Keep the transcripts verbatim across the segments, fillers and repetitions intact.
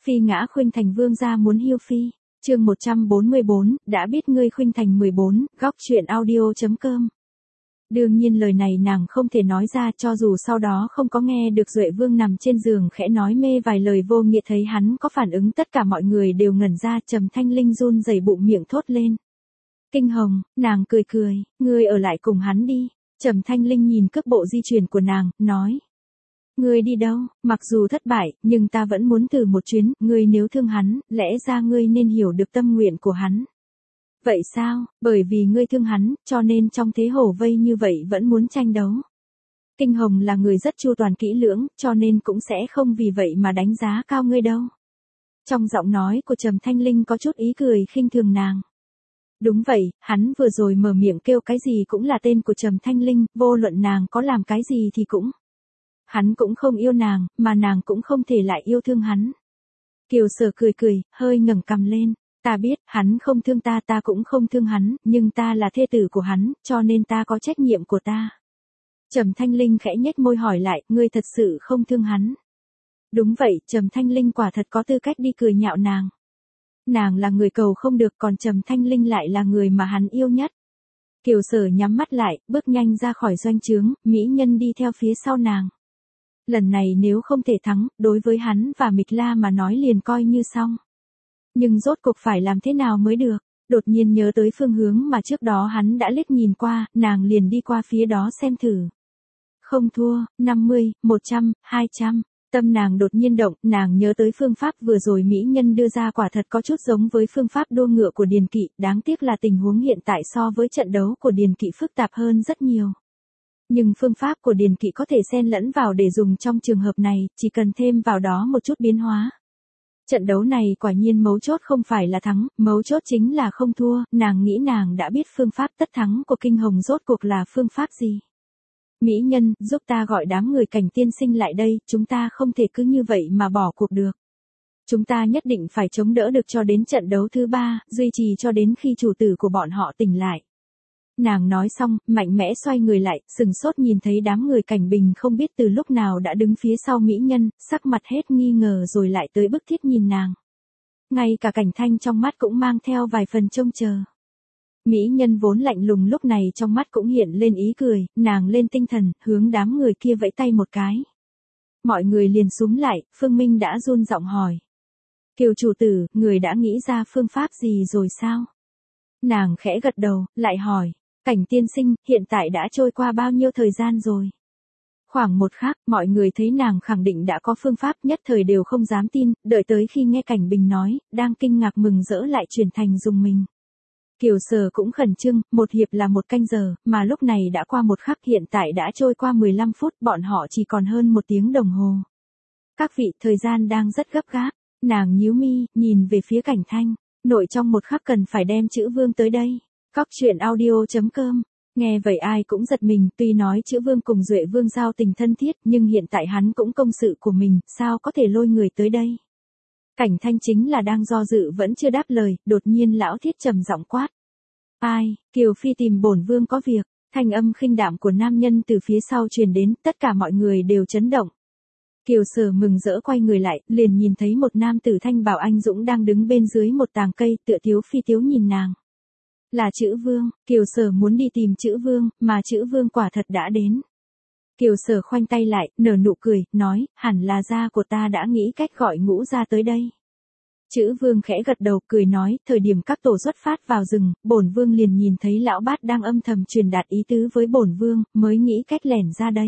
Phi ngã khuynh thành vương gia muốn hiêu phi. Chương một trăm bốn mươi bốn, đã biết ngươi khuynh thành mười bốn, góc truyện audio chấm com. Đương nhiên lời này nàng không thể nói ra, cho dù sau đó không có nghe được Duệ Vương nằm trên giường khẽ nói mê vài lời vô nghĩa, thấy hắn có phản ứng tất cả mọi người đều ngẩn ra. Trầm Thanh Linh run rẩy bụng miệng thốt lên. Kinh Hồng, nàng cười cười, ngươi ở lại cùng hắn đi. Trầm Thanh Linh nhìn cước bộ di chuyển của nàng, nói. Ngươi đi đâu, mặc dù thất bại, nhưng ta vẫn muốn thử một chuyến, ngươi nếu thương hắn, lẽ ra ngươi nên hiểu được tâm nguyện của hắn. Vậy sao, bởi vì ngươi thương hắn, cho nên trong thế hổ vây như vậy vẫn muốn tranh đấu. Kinh Hồng là người rất chu toàn kỹ lưỡng, cho nên cũng sẽ không vì vậy mà đánh giá cao ngươi đâu. Trong giọng nói của Trầm Thanh Linh có chút ý cười khinh thường nàng. Đúng vậy, hắn vừa rồi mở miệng kêu cái gì cũng là tên của Trầm Thanh Linh, vô luận nàng có làm cái gì thì cũng. Hắn cũng không yêu nàng, mà nàng cũng không thể lại yêu thương hắn. Kiều Sở cười cười, hơi ngẩng cằm lên. Ta biết, hắn không thương ta, ta cũng không thương hắn, nhưng ta là thê tử của hắn, cho nên ta có trách nhiệm của ta. Trầm Thanh Linh khẽ nhếch môi hỏi lại, ngươi thật sự không thương hắn? Đúng vậy, Trầm Thanh Linh quả thật có tư cách đi cười nhạo nàng. Nàng là người cầu không được, còn Trầm Thanh Linh lại là người mà hắn yêu nhất. Kiều Sở nhắm mắt lại, bước nhanh ra khỏi doanh trướng, mỹ nhân đi theo phía sau nàng. Lần này nếu không thể thắng, đối với hắn và Mịch La mà nói liền coi như xong. Nhưng rốt cuộc phải làm thế nào mới được, đột nhiên nhớ tới phương hướng mà trước đó hắn đã liếc nhìn qua, nàng liền đi qua phía đó xem thử. Không thua, năm mươi, một trăm, hai trăm, tâm nàng đột nhiên động, nàng nhớ tới phương pháp vừa rồi mỹ nhân đưa ra quả thật có chút giống với phương pháp đua ngựa của Điền Kỵ, đáng tiếc là tình huống hiện tại so với trận đấu của Điền Kỵ phức tạp hơn rất nhiều. Nhưng phương pháp của Điền Kỵ có thể xen lẫn vào để dùng trong trường hợp này, chỉ cần thêm vào đó một chút biến hóa. Trận đấu này quả nhiên mấu chốt không phải là thắng, mấu chốt chính là không thua, nàng nghĩ nàng đã biết phương pháp tất thắng của Kinh Hồng rốt cuộc là phương pháp gì. Mỹ nhân, giúp ta gọi đám người Cảnh tiên sinh lại đây, chúng ta không thể cứ như vậy mà bỏ cuộc được. Chúng ta nhất định phải chống đỡ được cho đến trận đấu thứ ba, duy trì cho đến khi chủ tử của bọn họ tỉnh lại. Nàng nói xong, mạnh mẽ xoay người lại, sừng sốt nhìn thấy đám người Cảnh Bình không biết từ lúc nào đã đứng phía sau mỹ nhân, sắc mặt hết nghi ngờ rồi lại tới bức thiết nhìn nàng. Ngay cả Cảnh Thanh trong mắt cũng mang theo vài phần trông chờ. Mỹ nhân vốn lạnh lùng lúc này trong mắt cũng hiện lên ý cười, nàng lên tinh thần, hướng đám người kia vẫy tay một cái. Mọi người liền xúm lại, Phương Minh đã run giọng hỏi. Kiều chủ tử, người đã nghĩ ra phương pháp gì rồi sao? Nàng khẽ gật đầu, lại hỏi. Cảnh tiên sinh, hiện tại đã trôi qua bao nhiêu thời gian rồi? Khoảng một khắc, mọi người thấy nàng khẳng định đã có phương pháp, nhất thời đều không dám tin, đợi tới khi nghe Cảnh Bình nói, đang kinh ngạc mừng rỡ lại chuyển thành dùng mình. Kiều Sở cũng khẩn trương, một hiệp là một canh giờ, mà lúc này đã qua một khắc, hiện tại đã trôi qua mười lăm phút, bọn họ chỉ còn hơn một tiếng đồng hồ. Các vị, thời gian đang rất gấp gáp, nàng nhíu mi, nhìn về phía Cảnh Thanh, nội trong một khắc cần phải đem chữ Vương tới đây. Góc truyện audio chấm com. Nghe vậy ai cũng giật mình, tuy nói chữ Vương cùng Duệ Vương giao tình thân thiết, nhưng hiện tại hắn cũng công sự của mình, sao có thể lôi người tới đây. Cảnh Thanh chính là đang do dự vẫn chưa đáp lời, đột nhiên lão thiết trầm giọng quát. Ai, Kiều Phi tìm bổn Vương có việc, thanh âm khinh đạm của nam nhân từ phía sau truyền đến, tất cả mọi người đều chấn động. Kiều Sở mừng rỡ quay người lại, liền nhìn thấy một nam tử thanh bào anh dũng đang đứng bên dưới một tàng cây, tựa thiếu phi thiếu nhìn nàng. Là chữ Vương, Kiều Sở muốn đi tìm chữ Vương, mà chữ Vương quả thật đã đến. Kiều Sở khoanh tay lại, nở nụ cười, nói, hẳn là gia của ta đã nghĩ cách gọi Ngũ gia tới đây. Chữ Vương khẽ gật đầu, cười nói, thời điểm các tổ xuất phát vào rừng, bổn Vương liền nhìn thấy lão bát đang âm thầm truyền đạt ý tứ với bổn Vương, mới nghĩ cách lẻn ra đây.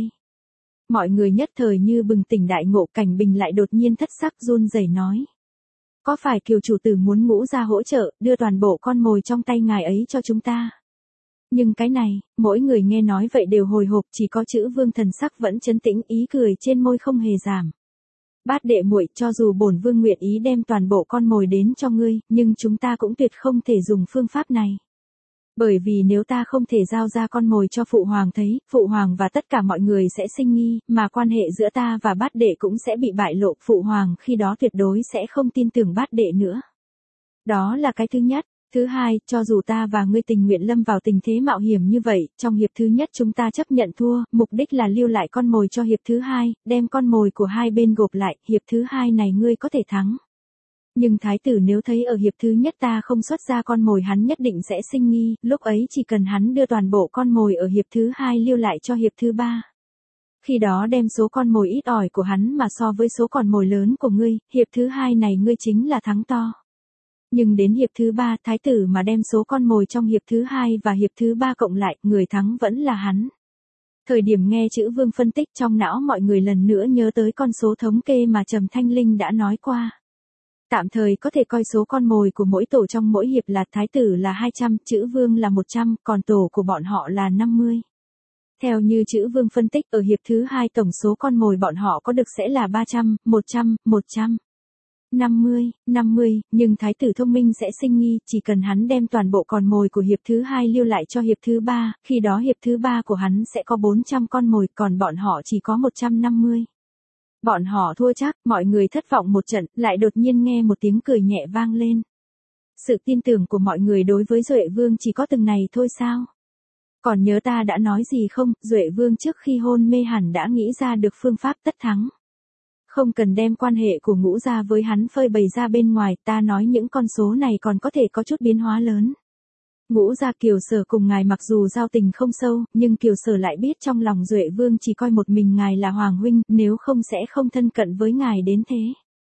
Mọi người nhất thời như bừng tỉnh đại ngộ, Cảnh Bình lại đột nhiên thất sắc run rẩy nói. Có phải Kiều chủ tử muốn Ngũ gia hỗ trợ, đưa toàn bộ con mồi trong tay ngài ấy cho chúng ta? Nhưng cái này, mỗi người nghe nói vậy đều hồi hộp, chỉ có chữ Vương thần sắc vẫn trấn tĩnh, ý cười trên môi không hề giảm. Bát đệ muội, cho dù bổn Vương nguyện ý đem toàn bộ con mồi đến cho ngươi, nhưng chúng ta cũng tuyệt không thể dùng phương pháp này. Bởi vì nếu ta không thể giao ra con mồi cho Phụ Hoàng thấy, Phụ Hoàng và tất cả mọi người sẽ sinh nghi, mà quan hệ giữa ta và bát đệ cũng sẽ bị bại lộ, Phụ Hoàng khi đó tuyệt đối sẽ không tin tưởng bát đệ nữa. Đó là cái thứ nhất. Thứ hai, cho dù ta và ngươi tình nguyện lâm vào tình thế mạo hiểm như vậy, trong hiệp thứ nhất chúng ta chấp nhận thua, mục đích là lưu lại con mồi cho hiệp thứ hai, đem con mồi của hai bên gộp lại, hiệp thứ hai này ngươi có thể thắng. Nhưng thái tử nếu thấy ở hiệp thứ nhất ta không xuất ra con mồi hắn nhất định sẽ sinh nghi, lúc ấy chỉ cần hắn đưa toàn bộ con mồi ở hiệp thứ hai lưu lại cho hiệp thứ ba. Khi đó đem số con mồi ít ỏi của hắn mà so với số con mồi lớn của ngươi, hiệp thứ hai này ngươi chính là thắng to. Nhưng đến hiệp thứ ba thái tử mà đem số con mồi trong hiệp thứ hai và hiệp thứ ba cộng lại, người thắng vẫn là hắn. Thời điểm nghe chữ Vương phân tích trong não mọi người lần nữa nhớ tới con số thống kê mà Trầm Thanh Linh đã nói qua. Tạm thời có thể coi số con mồi của mỗi tổ trong mỗi hiệp là thái tử là hai trăm, chữ Vương là một trăm, còn tổ của bọn họ là năm mươi. Theo như chữ Vương phân tích ở hiệp thứ hai tổng số con mồi bọn họ có được sẽ là ba trăm, một trăm, một trăm. năm mươi, năm mươi, nhưng thái tử thông minh sẽ sinh nghi, chỉ cần hắn đem toàn bộ con mồi của hiệp thứ hai lưu lại cho hiệp thứ ba, khi đó hiệp thứ ba của hắn sẽ có bốn trăm con mồi, còn bọn họ chỉ có một trăm năm mươi. Bọn họ thua chắc, mọi người thất vọng một trận, lại đột nhiên nghe một tiếng cười nhẹ vang lên. Sự tin tưởng của mọi người đối với Duệ Vương chỉ có từng này thôi sao? Còn nhớ ta đã nói gì không, Duệ Vương trước khi hôn mê hẳn đã nghĩ ra được phương pháp tất thắng. Không cần đem quan hệ của Ngũ gia với hắn phơi bày ra bên ngoài, ta nói những con số này còn có thể có chút biến hóa lớn. Ngũ gia Kiều Sở cùng ngài mặc dù giao tình không sâu, nhưng Kiều Sở lại biết trong lòng Duệ Vương chỉ coi một mình ngài là hoàng huynh, nếu không sẽ không thân cận với ngài đến thế.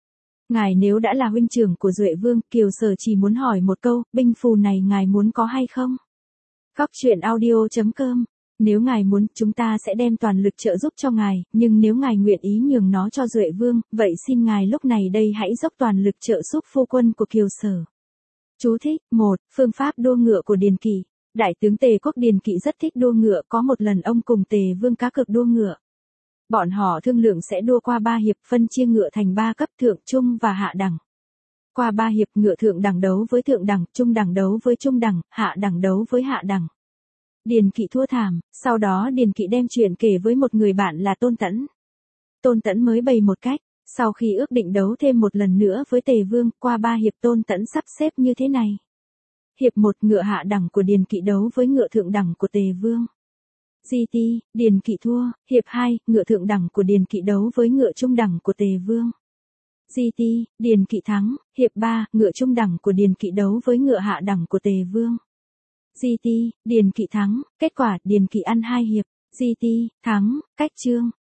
Ngài nếu đã là huynh trưởng của Duệ Vương, Kiều Sở chỉ muốn hỏi một câu, binh phù này ngài muốn có hay không? Góc truyện audio chấm com. Nếu ngài muốn, chúng ta sẽ đem toàn lực trợ giúp cho ngài, nhưng nếu ngài nguyện ý nhường nó cho Duệ Vương, vậy xin ngài lúc này đây hãy dốc toàn lực trợ giúp phu quân của Kiều Sở. Chú thích, một. Phương pháp đua ngựa của Điền Kỷ. Đại tướng Tề Quốc Điền Kỷ rất thích đua ngựa, có một lần ông cùng Tề Vương cá cược đua ngựa. Bọn họ thương lượng sẽ đua qua ba hiệp, phân chia ngựa thành ba cấp thượng, trung và hạ đẳng. Qua ba hiệp, ngựa thượng đẳng đấu với thượng đẳng, trung đẳng đấu với trung đẳng, hạ đẳng đấu với hạ đẳng. Điền Kỷ thua thảm, sau đó Điền Kỷ đem chuyện kể với một người bạn là Tôn Tẫn. Tôn Tẫn mới bày một cách, sau khi ước định đấu thêm một lần nữa với Tề Vương, qua ba hiệp Tôn Tẫn sắp xếp như thế này. Hiệp một, ngựa hạ đẳng của Điền Kỷ đấu với ngựa thượng đẳng của Tề Vương. giê tê, Điền Kỷ thua. Hiệp hai, ngựa thượng đẳng của Điền Kỷ đấu với ngựa trung đẳng của Tề Vương. giê tê, Điền Kỷ thắng. Hiệp ba, ngựa trung đẳng của Điền Kỷ đấu với ngựa hạ đẳng của Tề Vương. giê tê, Điền Kỷ thắng. Kết quả, Điền Kỷ ăn hai hiệp. giê tê, thắng. Cách chương.